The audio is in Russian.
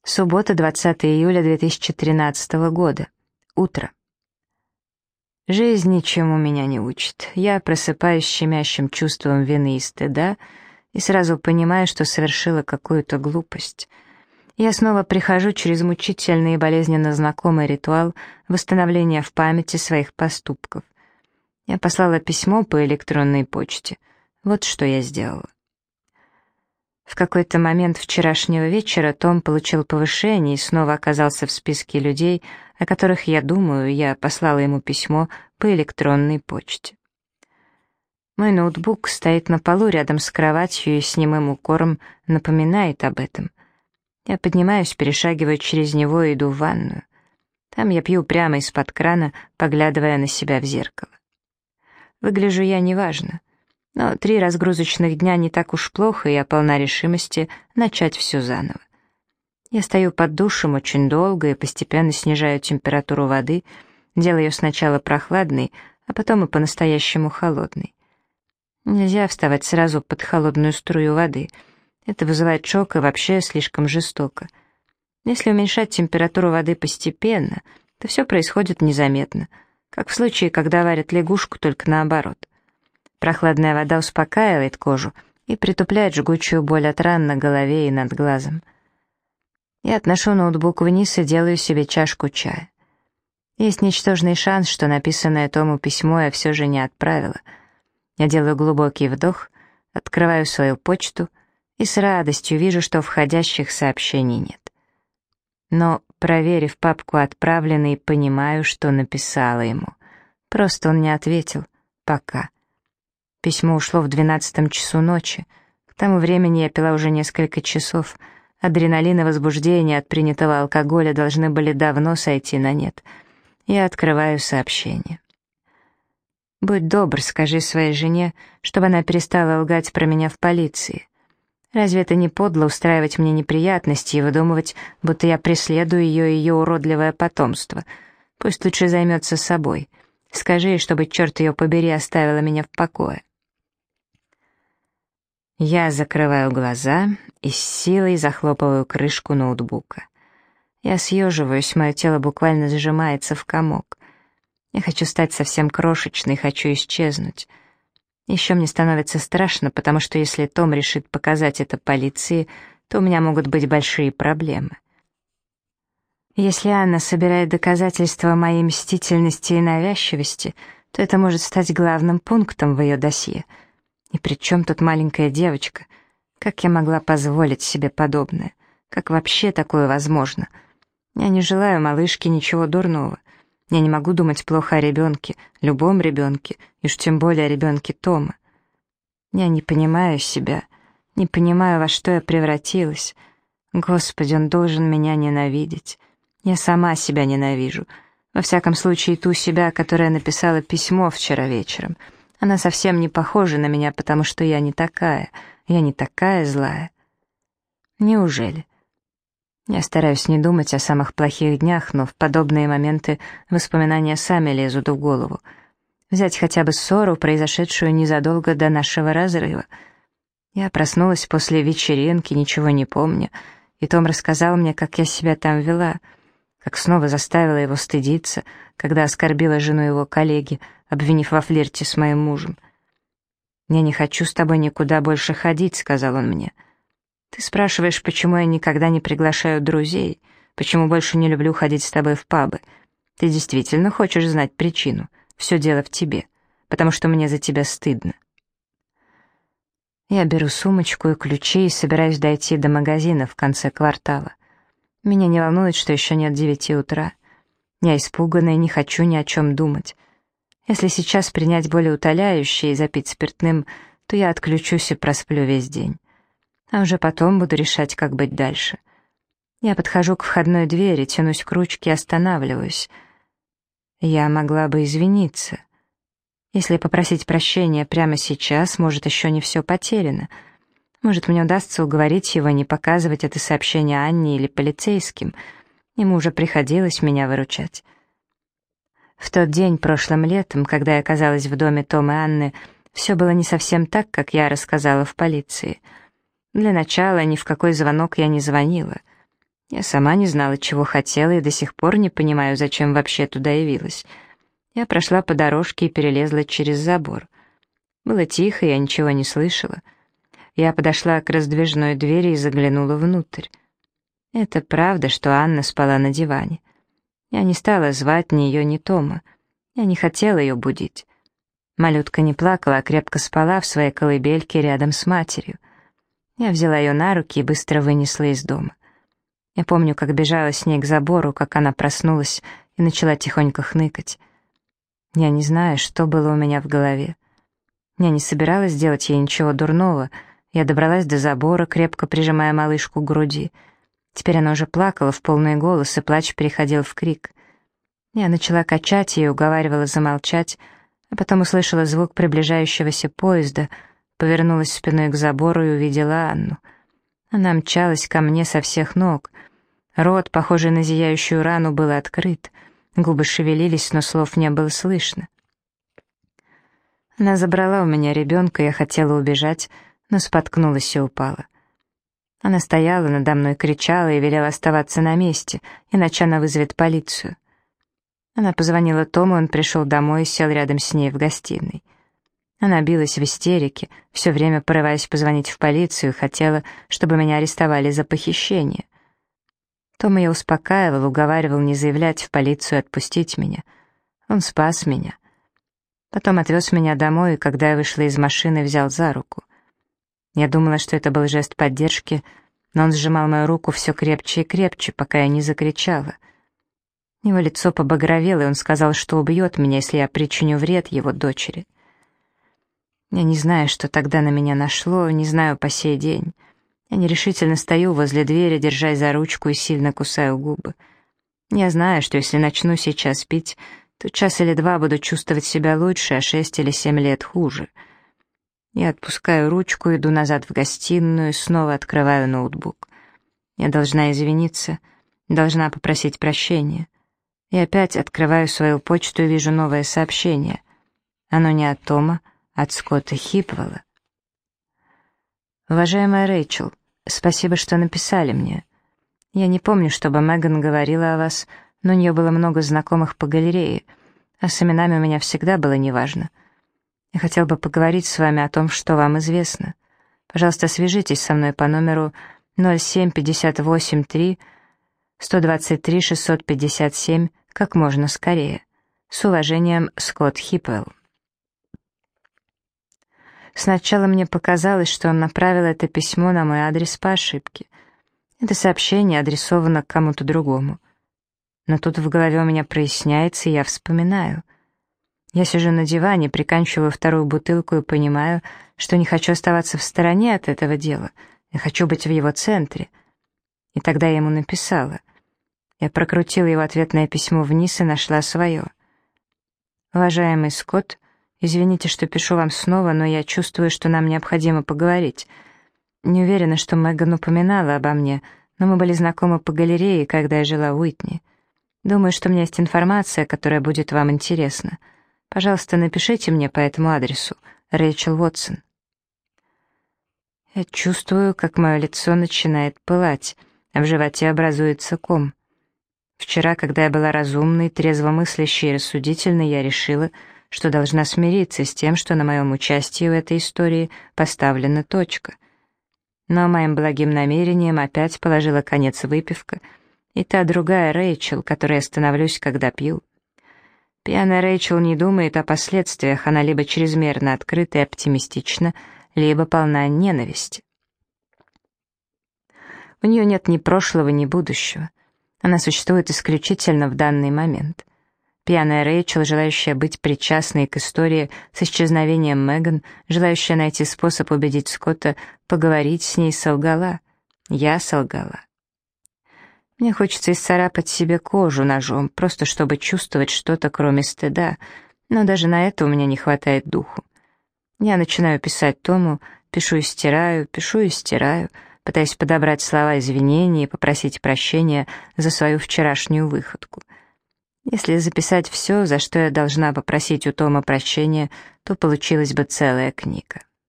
Суббота, 20 июля 2013 года. Утро. Жизнь ничему меня не учит. Я просыпаюсь с щемящим чувством вины и стыда и сразу понимаю, что совершила какую-то глупость. Я снова прихожу через мучительный и болезненно знакомый ритуал восстановления в памяти своих поступков. Я послала письмо по электронной почте. Вот что я сделала. В какой-то момент вчерашнего вечера Том получил повышение и снова оказался в списке людей, о которых я думаю. Я послала ему письмо по электронной почте. Мой ноутбук стоит на полу рядом с кроватью и с немым укором напоминает об этом. Я поднимаюсь, перешагиваю через него и иду в ванную. Там я пью прямо из-под крана, поглядывая на себя в зеркало. Выгляжу я неважно. Но 3 разгрузочных дня не так уж плохо, и я полна решимости начать все заново. Я стою под душем очень долго и постепенно снижаю температуру воды, делаю ее сначала прохладной, а потом и по-настоящему холодной. Нельзя вставать сразу под холодную струю воды. Это вызывает шок и вообще слишком жестоко. Если уменьшать температуру воды постепенно, то все происходит незаметно, как в случае, когда варят лягушку, только наоборот. Прохладная вода успокаивает кожу и притупляет жгучую боль от ран на голове и над глазом. Я отношу ноутбук вниз и делаю себе чашку чая. Есть ничтожный шанс, что написанное Тому письмо я все же не отправила. Я делаю глубокий вдох, открываю свою почту и с радостью вижу, что входящих сообщений нет. Но, проверив папку «Отправленный», понимаю, что написала ему. Просто он не ответил. Пока. Письмо ушло в 12 часу ночи. К тому времени я пила уже несколько часов. Адреналин и возбуждение от принятого алкоголя должны были давно сойти на нет. Я открываю сообщение. «Будь добр, скажи своей жене, чтобы она перестала лгать про меня в полиции. Разве это не подло устраивать мне неприятности и выдумывать, будто я преследую ее и ее уродливое потомство? Пусть лучше займется собой. Скажи ей, чтобы, черт ее побери, оставила меня в покое». Я закрываю глаза и с силой захлопываю крышку ноутбука. Я съеживаюсь, мое тело буквально сжимается в комок. Я хочу стать совсем крошечной, хочу исчезнуть. Еще мне становится страшно, потому что если Том решит показать это полиции, то у меня могут быть большие проблемы. Если Анна собирает доказательства моей мстительности и навязчивости, то это может стать главным пунктом в ее досье. И при чем тут маленькая девочка? Как я могла позволить себе подобное? Как вообще такое возможно? Я не желаю малышке ничего дурного. Я не могу думать плохо о ребенке, любом ребенке, и уж тем более о ребенке Тома. Я не понимаю себя, не понимаю, во что я превратилась. Господи, он должен меня ненавидеть. Я сама себя ненавижу. Во всяком случае, ту себя, которая написала письмо вчера вечером. Она совсем не похожа на меня, потому что я не такая злая. Неужели? Я стараюсь не думать о самых плохих днях, но в подобные моменты воспоминания сами лезут в голову. Взять хотя бы ссору, произошедшую незадолго до нашего разрыва. Я проснулась после вечеринки, ничего не помню, и Том рассказал мне, как я себя там вела, как снова заставила его стыдиться, когда оскорбила жену его коллеги, обвинив во флирте с моим мужем. «Я не хочу с тобой никуда больше ходить», — сказал он мне. «Ты спрашиваешь, почему я никогда не приглашаю друзей, почему больше не люблю ходить с тобой в пабы. Ты действительно хочешь знать причину? Все дело в тебе, потому что мне за тебя стыдно». Я беру сумочку и ключи и собираюсь дойти до магазина в конце квартала. Меня не волнует, что еще нет 9 утра. Я испугана и не хочу ни о чем думать. Если сейчас принять болеутоляющее и запить спиртным, то я отключусь и просплю весь день. А уже потом буду решать, как быть дальше. Я подхожу к входной двери, тянусь к ручке и останавливаюсь. Я могла бы извиниться. Если попросить прощения прямо сейчас, может, еще не все потеряно. Может, мне удастся уговорить его не показывать это сообщение Анне или полицейским. Ему уже приходилось меня выручать. В тот день прошлым летом, когда я оказалась в доме Тома и Анны, все было не совсем так, как я рассказала в полиции. Для начала ни в какой звонок я не звонила. Я сама не знала, чего хотела, и до сих пор не понимаю, зачем вообще туда явилась. Я прошла по дорожке и перелезла через забор. Было тихо, я ничего не слышала. Я подошла к раздвижной двери и заглянула внутрь. Это правда, что Анна спала на диване. Я не стала звать ни ее, ни Тома. Я не хотела ее будить. Малютка не плакала, а крепко спала в своей колыбельке рядом с матерью. Я взяла ее на руки и быстро вынесла из дома. Я помню, как бежала с ней к забору, как она проснулась и начала тихонько хныкать. Я не знаю, что было у меня в голове. Я не собиралась делать ей ничего дурного. Я добралась до забора, крепко прижимая малышку к груди. Теперь она уже плакала в полный голос, и плач переходил в крик. Я начала качать ее, уговаривала замолчать, а потом услышала звук приближающегося поезда, повернулась спиной к забору и увидела Анну. Она мчалась ко мне со всех ног. Рот, похожий на зияющую рану, был открыт. Губы шевелились, но слов не было слышно. Она забрала у меня ребенка, я хотела убежать, но споткнулась и упала. Она стояла надо мной, кричала и велела оставаться на месте, иначе она вызовет полицию. Она позвонила Тому, он пришел домой и сел рядом с ней в гостиной. Она билась в истерике, все время порываясь позвонить в полицию, хотела, чтобы меня арестовали за похищение. Том ее успокаивал, уговаривал не заявлять в полицию и отпустить меня. Он спас меня. Потом отвез меня домой, и когда я вышла из машины, взял за руку. Я думала, что это был жест поддержки, но он сжимал мою руку все крепче и крепче, пока я не закричала. Его лицо побагровело, и он сказал, что убьет меня, если я причиню вред его дочери. Я не знаю, что тогда на меня нашло, не знаю по сей день. Я нерешительно стою возле двери, держась за ручку и сильно кусаю губы. Я знаю, что если начну сейчас пить, то час или два буду чувствовать себя лучше, а 6 или 7 лет хуже. Я отпускаю ручку, иду назад в гостиную, снова открываю ноутбук. Я должна извиниться, должна попросить прощения. И опять открываю свою почту и вижу новое сообщение. Оно не от Тома, а от Скотта Хипвелла. «Уважаемая Рэйчел, спасибо, что написали мне. Я не помню, чтобы Меган говорила о вас, но у нее было много знакомых по галерее, а с именами у меня всегда было неважно. Я хотел бы поговорить с вами о том, что вам известно. Пожалуйста, свяжитесь со мной по номеру 07-58-3-123-657 как можно скорее. С уважением, Скотт Хипвелл». Сначала мне показалось, что он направил это письмо на мой адрес по ошибке. Это сообщение адресовано к кому-то другому. Но тут в голове у меня проясняется, и я вспоминаю. Я сижу на диване, приканчиваю вторую бутылку и понимаю, что не хочу оставаться в стороне от этого дела. Я хочу быть в его центре. И тогда я ему написала. Я прокрутила его ответное письмо вниз и нашла свое. «Уважаемый Скотт, извините, что пишу вам снова, но я чувствую, что нам необходимо поговорить. Не уверена, что Меган упоминала обо мне, но мы были знакомы по галерее, когда я жила в Уитни. Думаю, что у меня есть информация, которая будет вам интересна. Пожалуйста, напишите мне по этому адресу. Рэйчел Уотсон». Я чувствую, как мое лицо начинает пылать, а в животе образуется ком. Вчера, когда я была разумной, трезвомыслящей и рассудительной, я решила, что должна смириться с тем, что на моем участии в этой истории поставлена точка. Но моим благим намерением опять положила конец выпивка, и та другая Рэйчел, которой я становлюсь, когда пью. Пьяная Рэйчел не думает о последствиях, она либо чрезмерно открыта и оптимистична, либо полна ненависти. У нее нет ни прошлого, ни будущего. Она существует исключительно в данный момент. Пьяная Рэйчел, желающая быть причастной к истории с исчезновением Меган, желающая найти способ убедить Скотта поговорить с ней, солгала. Я солгала. Мне хочется исцарапать себе кожу ножом, просто чтобы чувствовать что-то, кроме стыда, но даже на это у меня не хватает духу. Я начинаю писать Тому, пишу и стираю, пытаясь подобрать слова извинения и попросить прощения за свою вчерашнюю выходку. Если записать все, за что я должна попросить у Тома прощения, то получилась бы целая книга.